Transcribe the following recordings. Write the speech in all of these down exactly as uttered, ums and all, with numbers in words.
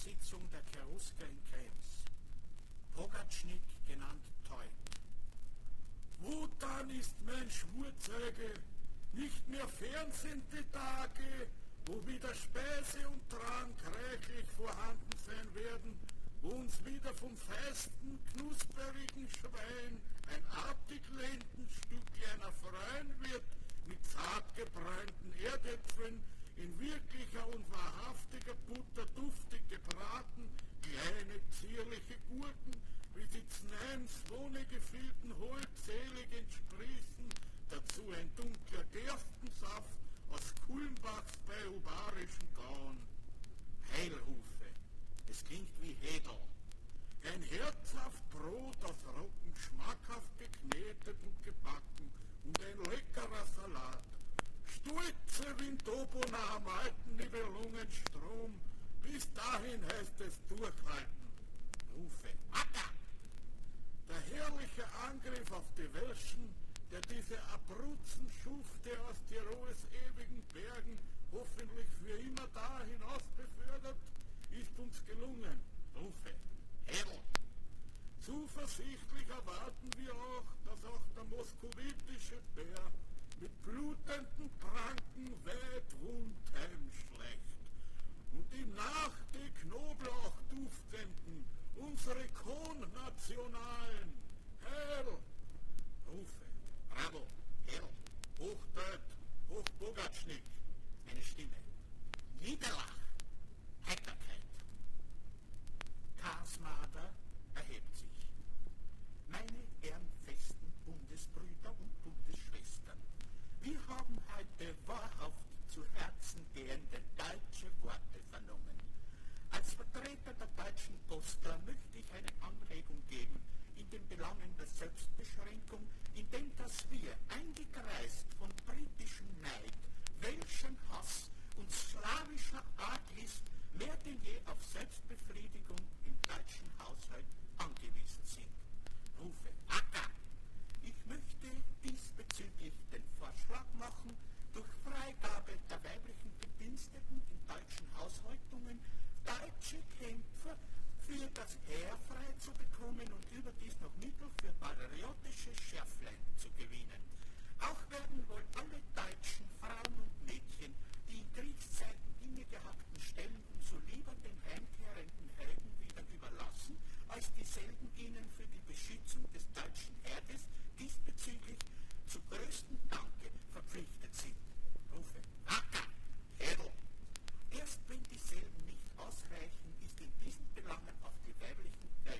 Sitzung der Cherusker in Krems. Pogacznik, genannt Teut. Wotan ist mein Schwurzeuge, nicht mehr fern sind die Tage, wo wieder Speise und Trank reichlich vorhanden sein werden, wo uns wieder vom feisten, knusperigen Schwein ein artig Lendenstücklein erfreuen wird, mit zart gebräunten Erdäpfeln, in wirklicher und wahrhaftiger Butter duftig gebraten, kleine zierliche Gurken, wie sie Zneims wohnegefüllten holdselig entsprießen, dazu ein dunkler Gerstensaft aus Kulmbachs bei ubarischen Gauen. Heilhufe, es klingt wie Hedel. Ein herzhaft Brot aus Roggen, schmackhaft geknetet und gebacken und ein leckerer Salat. Stolze wie Tobona am alten Nibelungenstrom, bis dahin heißt es durchhalten. Rufe, Acker! Der herrliche Angriff auf die Welschen, der diese Abruzzen Schufte aus Tirols ewigen Bergen hoffentlich für immer da hinaus befördert, ist uns gelungen. Rufe, Hedel! Zuversichtlich erwarten wir auch, dass auch der moskowitische Bär mit blutenden Pranken weit wund heimschleicht und ihm nach die Knoblauch duftenden, unsere Konnationalen, Heil! Rufe, Bravo, Heil, Hochdeut, Hochpogacznik, eine Stimme, Niederlach, Heiterkeit. Karsmader erhebt sich. Meine ehrenfesten Bundesbrüder und Bundesschwestern, wir haben heute wahrhaft zu Herzen gehende deutsche Worte vernommen. Als Vertreter der deutschen Postler möchte ich eine Anregung geben in den Belangen der Selbstbeschränkung, indem dass wir, eingekreist von britischem Neid, welschen Hass und slawischer Arglist, mehr denn je auf Selbstbefriedigung im deutschen Haushalt angewiesen sind. Rufe, Acker! Ich möchte diesbezüglich den Vorschlag machen, durch Freigabe der weiblichen Bediensteten in deutschen Haushaltungen deutsche Kämpfer für das Heer frei zu bekommen und überdies noch Mittel für patriotische Schärflein zu gewinnen. Auch werden wohl alle deutschen Frauen und Mädchen, die in Kriegszeiten innegehabten Stellen umso lieber den heimkehrenden Helden wieder überlassen, als dieselben ihnen für die Beschützung des deutschen Herdes diesbezüglich zu größten Danke verpflichtet sind. Rufe, Acker, Hedel! Erst wenn dieselben nicht ausreichen, ist in diesen Belangen auf die weiblichen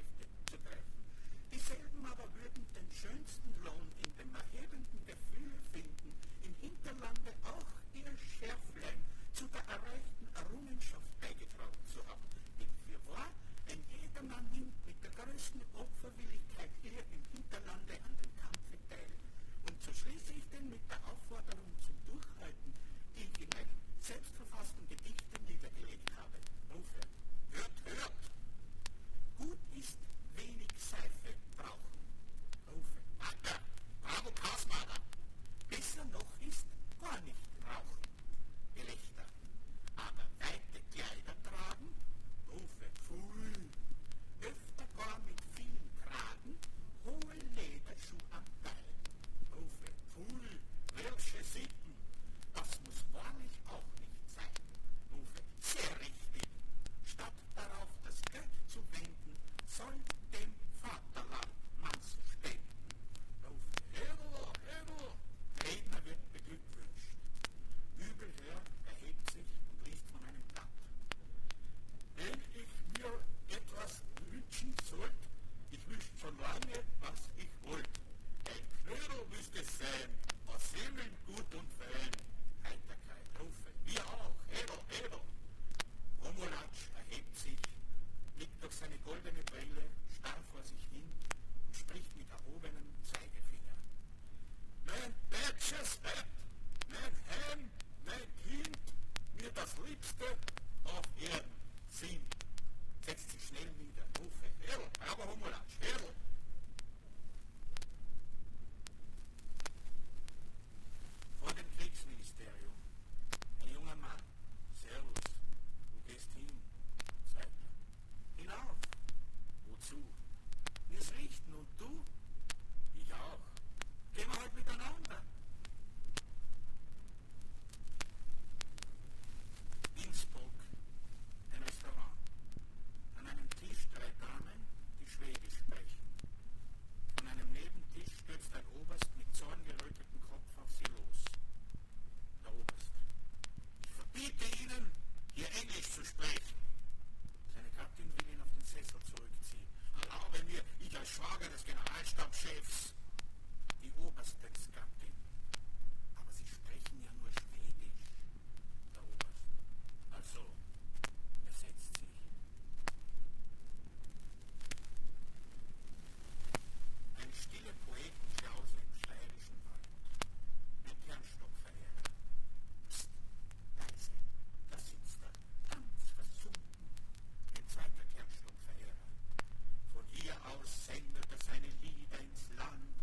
zu sprechen. Seine Gattin will ihn auf den Sessel zurückziehen. Erlaube mir, ich als Schwager des Generalstabschefs, die Oberstensgattin. Aber Sie sprechen ja nur Schwedisch, der Oberst. Also, er setzt sich. Eine stille Poetenklause im steirischen Wald. Ein Kernstockverehrer. Psst, leise, da sitzt er, ganz versunken. Ein zweiter Kernstockverehrer. Von hier aus sendet er seine Lieder ins Land.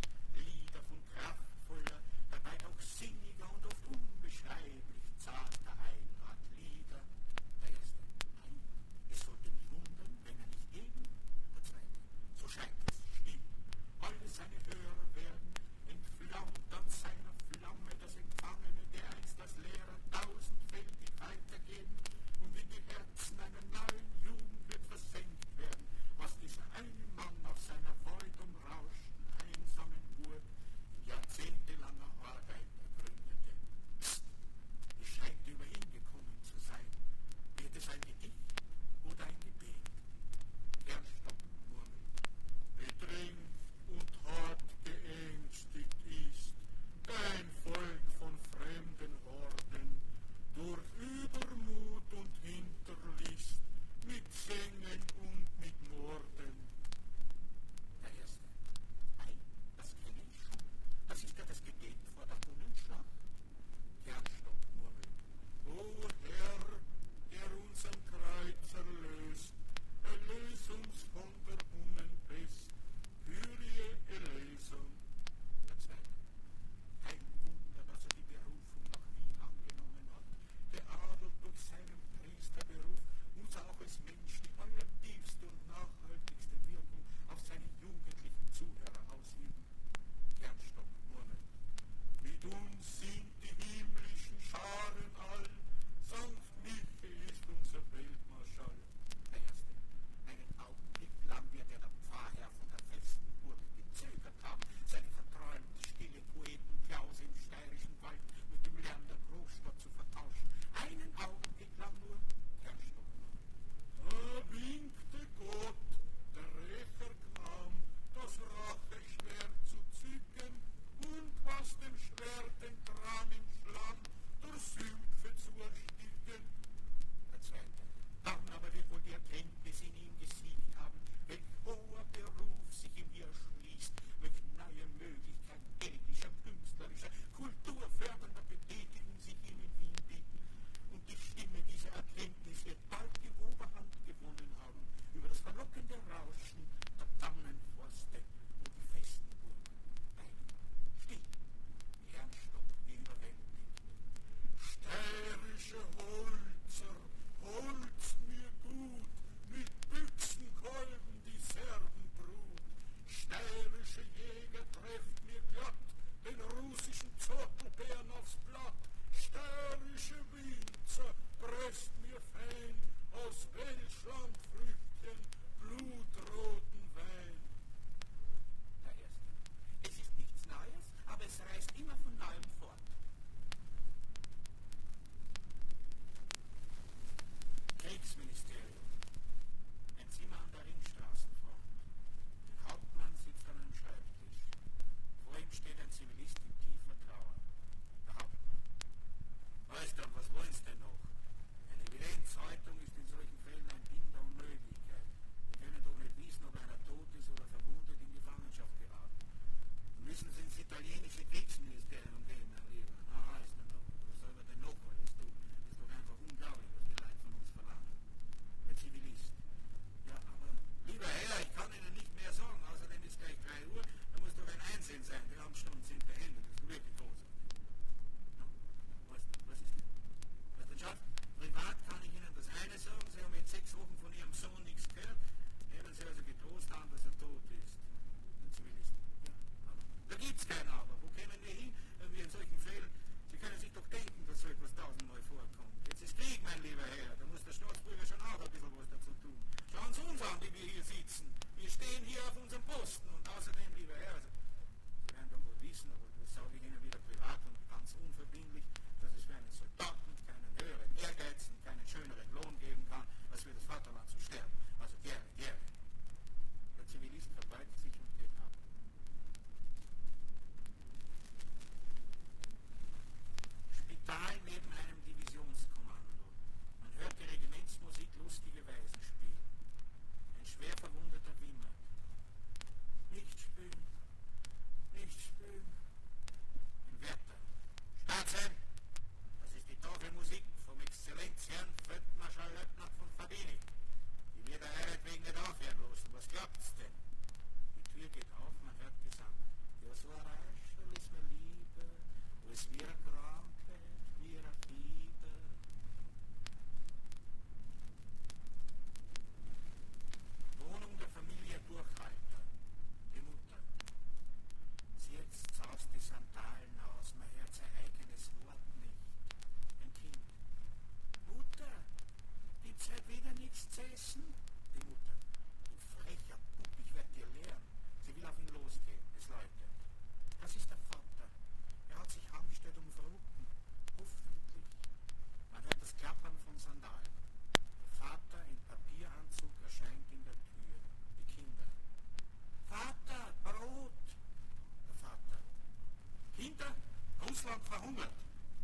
Essen? Die Mutter. Du frecher Bub, ich werd dir lehren. Sie will auf ihn losgehen. Es läutet. Das ist der Vater. Er hat sich angestellt um Verrückten. Hoffentlich. Man hört das Klappern von Sandalen. Der Vater in Papieranzug erscheint in der Tür. Die Kinder. Vater, Brot! Der Vater. Kinder, Russland verhungert.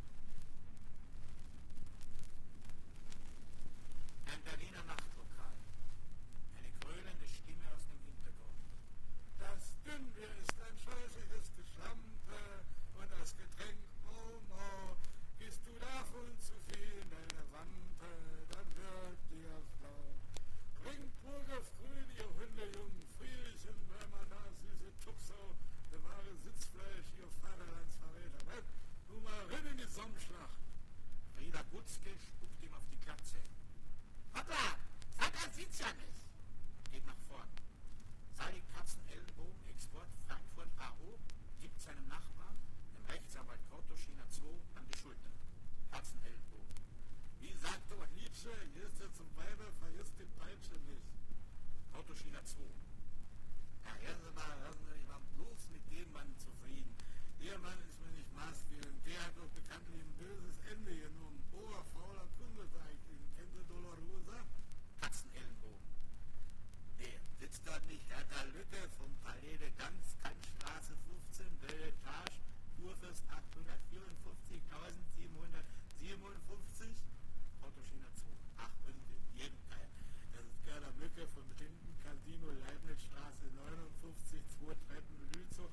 Ein Berliner Nachtlokal. Eine gröhlende Stimme aus dem Hintergrund. Das Dünnbier ist ein scheußliches Geschlampe und das Getränk Momo. Gehst du davon zu viel in deine Wampe, dann wird dir flau. Bringt Burger früh, ihr Hundejungen, Friedchen, Bämmerna, süße Tuxau, bewahre Sitzfleisch, ihr Vaterlandsverräter. Bleib nun mal rein in die Sonnenschlacht. Frieda Gutzke spuckt ihm auf die Glatze. Hoppla, Vater sieht's ja nicht. Geht nach vorn. Sali Katzenellenbogen, Export Frankfurt A O, gibt seinem Nachbarn, dem Rechtsanwalt Kotoschina zwei, an die Schulter. Katzenellenbogen. Wie sagt doch Nietzsche, hier ist er zum Weiber, vergisst die Peitsche nicht. Kotoschina zwei. Ja, hören Sie mal, hören Sie, ich war bloß mit dem Mann zufrieden. Der Mann ist mir nicht maßgebend. Der hat doch bekanntlich ein böses Ende genommen. Boah, fauler Kunde, sag ich Ihnen. Kennen Sie Dolorosa? Katzenellenbogen. Der sitzt dort nicht. Hertha Lücke vom Palais de Gans, Kantstraße fünfzehn, Belle Etage, Kurfürst achthundertvierundfünfzigtausendsiebenhundertsiebenundfünfzig. Autoschiene zwei. Ach, und in jedem Teil. Das ist Gerda Lücke vom bestimmten Casino Leibnizstraße neunundfünfzig, zwei Treppen, Lützow,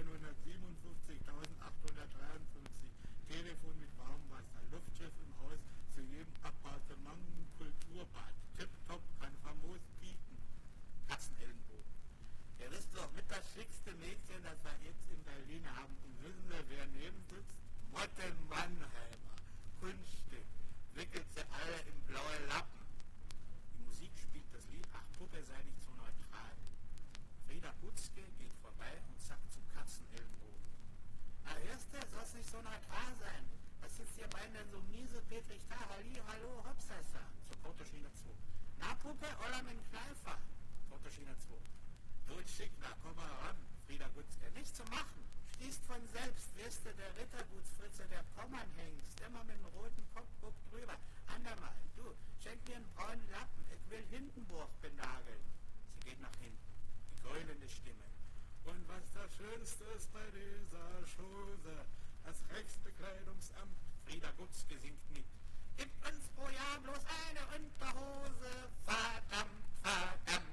neunhundertsiebenundfünfzigtausendachthundertdreiundfünfzig. Telefon mit Warmwasser, Luftschiff im Haus, zu jedem Appartement ein Kulturbad. Tipptopp, kann famos bieten. Katzenellenbogen. Er ist doch mit das schickste Mädchen, das wir jetzt in Berlin haben. Und wissen Sie, wer neben sitzt? Motte Mannheimer. Kunststück. Wickelt sie alle in blaue Lappen. Die Musik spielt das Lied Ach Puppe, sei nicht so neutral. Frieda Butzke geht vorbei und sagt zum Katzenellenbogen. Na, Erste, soll's nicht so neutral sein. Was sitzt ihr beiden denn so miese, petrig da? Halli, hallo, Hopsasa. Zur Kotoschine zwei. Na, Puppe, oder mit dem Kneifer? Kotoschine zwei. Gut schick, na, komm mal ran. Frieda Butzke. Nicht zu machen. Schließt von selbst, wirst du der Rittergutsfritze der Pommernhengst. Immer mit dem roten Kopf, guck drüber. Andermal, du, schenk mir einen braunen Lappen. Ich will Hindenburg benageln. Sie geht nach hinten. Die grölende Stimme. Und was das Schönste ist bei dieser Chose, das Rechtsbekleidungsamt. Frieda Butzke singt mit. Gibt uns pro Jahr bloß eine Unterhose. Verdammt, verdammt.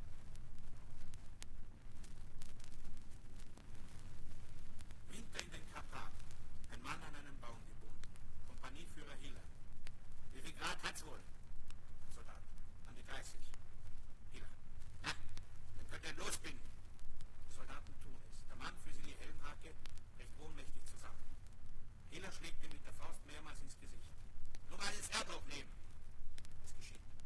Winter in den Karpaten. Ein Mann an einem Baum gebunden. Kompanieführer Hiller. Wie viel Grad hat's wohl? Soldat. An die dreißig. Hiller. Na, dann könnt ihr losbinden. Die Soldaten tun es. Der Mann führt die Helmhacke recht ohnmächtig zusammen. Hiller schlägt ihm mit der Faust mehrmals ins Gesicht. Nur mal ins Erdloch nehmen. Es geschieht.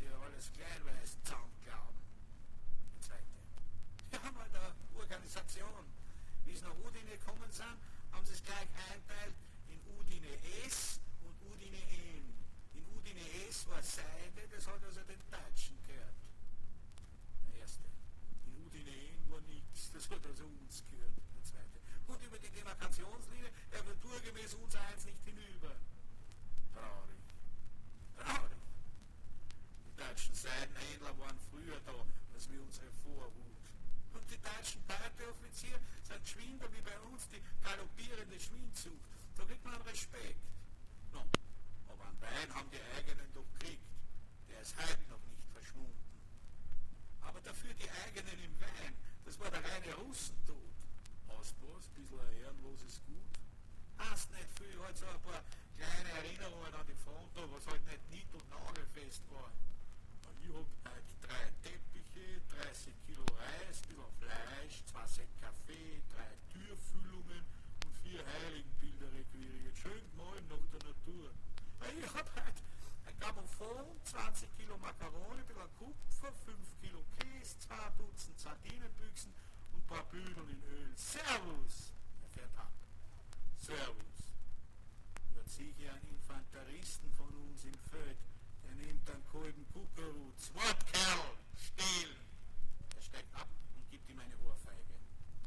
sie ja alles kleinweiß zusammenglauben. Der zweite. Wir haben halt eine Organisation. Wie sie nach Udine gekommen sind, haben sie es gleich einteilt in Udine S und Udine N. In Udine S war Seide, das hat also den Deutschen gehört. Der erste. In Udine N war nichts, das hat also uns gehört. Der zweite. Und über die Demarkationslinie, er wird naturgemäß uns eins nicht hinüber. Traurig. Traurig. Die deutschen Seidenhändler waren früher da, als wir unsere Vorhut. Und die deutschen Beuteoffiziere sind Schwinder wie bei uns die galoppierende Schwindsucht. Da kriegt man Respekt. No, aber an Wein haben die eigenen doch gekriegt. Der ist heute noch nicht verschwunden. Aber dafür die eigenen im Wein, das war der reine Russentod. Auspass, ein bisschen ein ehrenloses Gut. Hast nicht viel, halt so ein paar kleine Erinnerungen an die Front, was halt nicht nied- und nagelfest war. Ich hab heute drei Teppiche, dreißig Kilo Reis, ein bisschen Fleisch, zwei Säcke Kaffee, drei Türfüllungen und vier Heiligenbilder requiriert. Schön gemahlen nach der Natur. Ich hab heute ein Grammophon, zwanzig Kilo Makarone, ein bisschen Kupfer, fünf Kilo Käse, zwei Dutzend Sardinenbüchsen und ein paar Bündel in Öl. Servus! Er fährt ab. Servus! Dort sehe ich einen Infanteristen von uns im Feld. Er nimmt einen kalten Kuckerhut. Wort, Kerl! Still! Er steigt ab und gibt ihm eine Ohrfeige.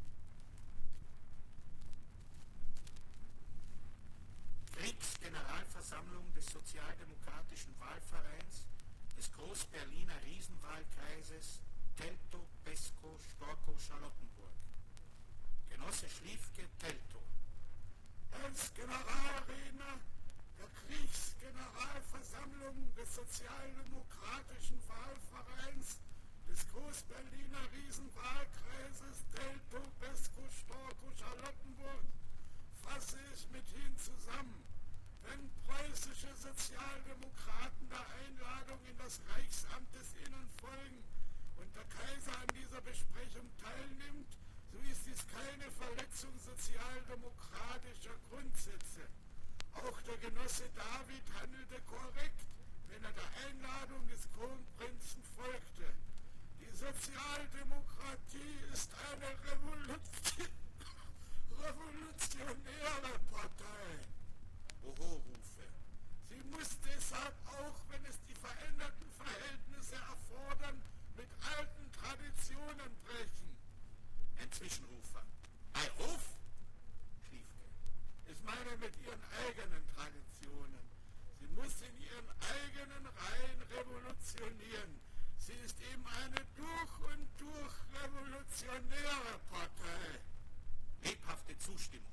Kriegsgeneralversammlung des Sozialdemokratischen Wahlvereins des Groß-Berliner Riesenwahlkreises Teltow, Peskow, Storkow, Charlottenburg. Genosse Schliefke, Teltow. Als Generalredner der Kriegsgeneralversammlung des Sozialdemokratischen Wahlvereins des Groß-Berliner Riesenwahlkreises Teltow, Peskow, Storkow, Charlottenburg fasse ich mithin zusammen, wenn preußische Sozialdemokraten der Einladung in das Reichsamt des Innern folgen und der Kaiser an dieser Besprechung teilnimmt, so ist dies keine Verletzung sozialdemokratischer Grundsätze. Auch der Genosse David handelte korrekt, wenn er der Einladung des Kronprinzen folgte. Die Sozialdemokratie ist eine Revolution, revolutionäre Partei. Oho-Rufe. Sie muss deshalb auch, wenn es die veränderten Verhältnisse erfordern, mit alten Traditionen brechen. Ein Zwischenrufer. Bei Hof? Schliefke. Ich meine mit ihren eigenen Traditionen. Sie muss in ihren eigenen Reihen revolutionieren. Sie ist eben eine durch und durch revolutionäre Partei. Lebhafte Zustimmung.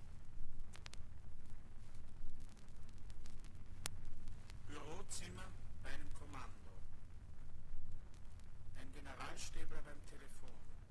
Bürozimmer bei einem Kommando. Ein Generalstäbler beim Telefon.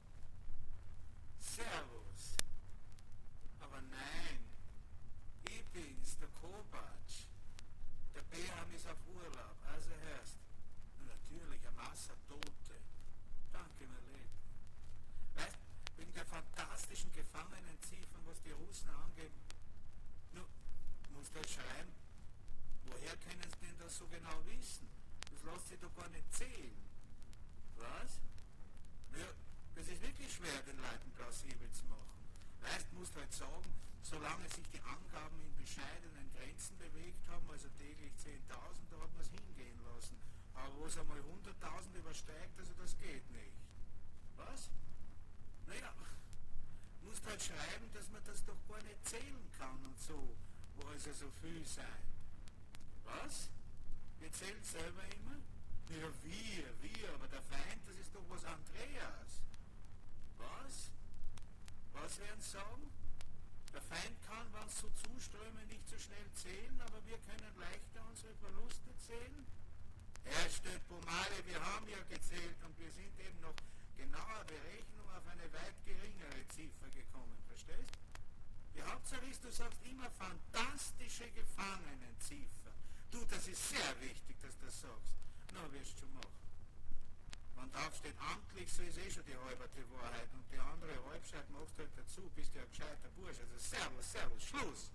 Servus. Aber nein, ich bin's, der Kobatsch. Der Beham ist auf Urlaub, also hörst. Natürlich, eine Masse Tote. Danke, mein Leben. Weißt, wegen der fantastischen Gefangenenziffern, was die Russen angeben. Nur, musst du halt schreiben, woher können sie denn das so genau wissen? Das lässt sich doch gar nicht zählen. Was? Ja, das ist wirklich schwer, den Leuten plausibel zu machen. Weißt, musst du halt sagen, solange sich die Angaben in bescheidenen Grenzen bewegt haben, also täglich zehntausend, da hat man es hingehen lassen. Aber wo es einmal hunderttausend übersteigt, also das geht nicht. Was? Naja, musst halt schreiben, dass man das doch gar nicht zählen kann und so, wo es ja so viel sein. Was? Wir zählen selber immer? Ja, wir, wir, aber der Feind, das ist doch was Andreas. Was? Was werden Sie sagen? Der Feind kann, wenn es so zuströmen, nicht so schnell zählen, aber wir können leichter unsere Verluste zählen? Herr Stöpomale, wir haben ja gezählt und wir sind eben noch genauer Berechnung auf eine weit geringere Ziffer gekommen, verstehst? Die Hauptsache ist, du sagst immer fantastische Gefangenenziffer. Du, das ist sehr wichtig, dass du das sagst. Na, wirst du schon machen. Wenn drauf steht amtlich, so ist eh schon die halberte Wahrheit und die andere Halbscheid machst du halt dazu, bist ja ein gescheiter Bursch. Also servus, servus, Schluss.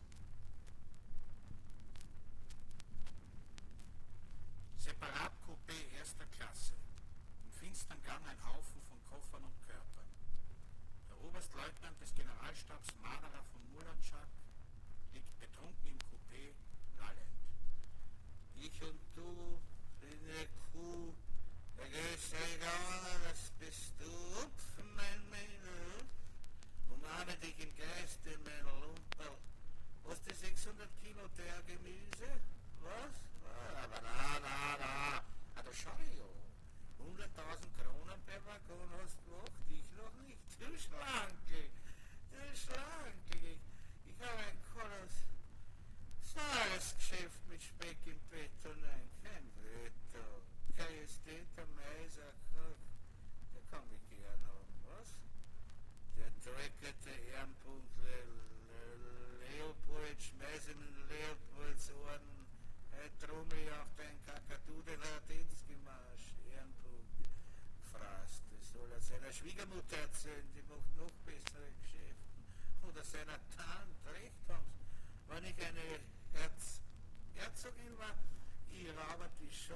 Separatcoupé erster Klasse.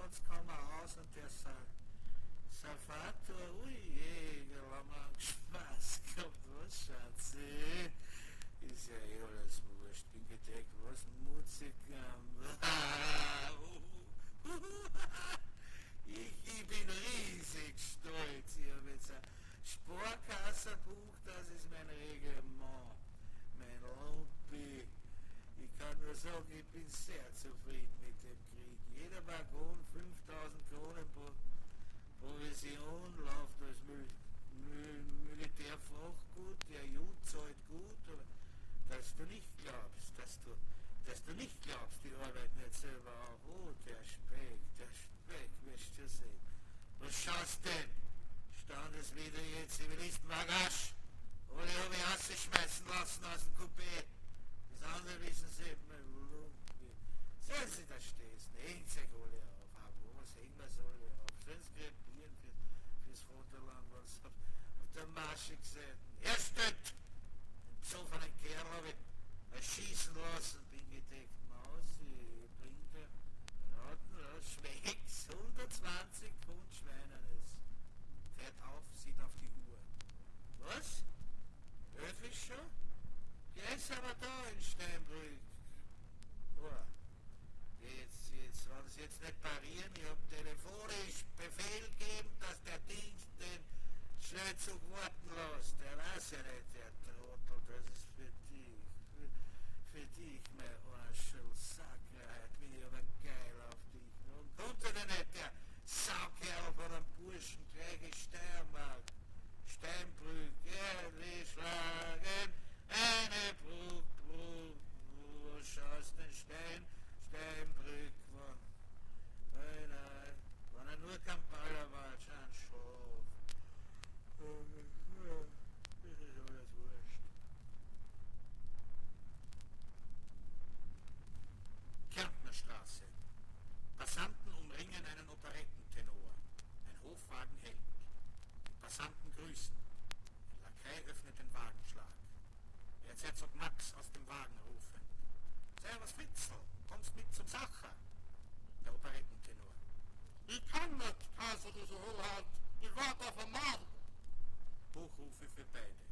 Schatzkammer aus und der Sa Salvator, ui je, da haben wir einen Spaß gehabt, was Schatz, eh? Ist ja eh alles wurscht, bin gedeckt, was mutzig ich, ich bin riesig stolz, ich habe jetzt ein Sparkassenbuch, das ist mein Reglement, mein Lumpi. Ich kann nur sagen, ich bin sehr zufrieden mit dem Krieg. Jeder Waggon fünftausend Kronen pro Provision läuft als Mil Mil Militärfachgut, der Jud zahlt gut, aber dass du nicht glaubst, dass du, dass du nicht glaubst, die arbeiten jetzt selber auch. Oh, der Speck, der Speck, wirst du sehen. Was schaust denn? Standeswidrige Zivilisten-Bagasch. Oder habe ich rausgeschmeißen lassen aus dem Coupé. Das andere wissen Sie eben, sollen Sie da stehst, hängt sich alle auf. Aber was hängen wir so alle auf? Sollen Sie krepieren für, fürs Vaterland, was auf, auf der Masche gesehen. Erst so von einem Kerl habe ich schießen lassen, bin gedeckt. Maus, ich bringe raten, schmeckt's, hundertzwanzig Pfund Schweinenes. Fährt auf, sieht auf die Uhr. Was? Elf ist schon? Der ist aber da in Steinbrück. Oh, jetzt, jetzt, wenn Sie jetzt nicht parieren, ich habe telefonisch Befehl gegeben, dass der Dienst den Schnellzug warten lässt. Der weiß ja nicht, der Trottel, das ist für dich, für, für dich, mein Arschel-Sackheit, bin ich aber geil auf dich. Und konnte der nicht, der Saukerl von einem Burschen, gleich in Steiermark, Steinbrück, ehrlich schlagen, eine Brug, Brug, Brug, schaust den Stein, Steinbrück, wann, nein, nein, wenn er nur kein Baller war, schon Schaf. Das ist alles wurscht. Kärntnerstraße. Passanten umringen einen Operettentenor. Ein Hofwagen hält. Die Passanten grüßen. Ein Lakai öffnet den Wagenschlag. Erzherzog Max aus dem Wagen rufen. Servus Fritzl, kommst mit zum Sacher. Der Operettentenor. Ich kann nicht, also diese Hoheit. Ich warte auf den Markt. Hochrufe für beide.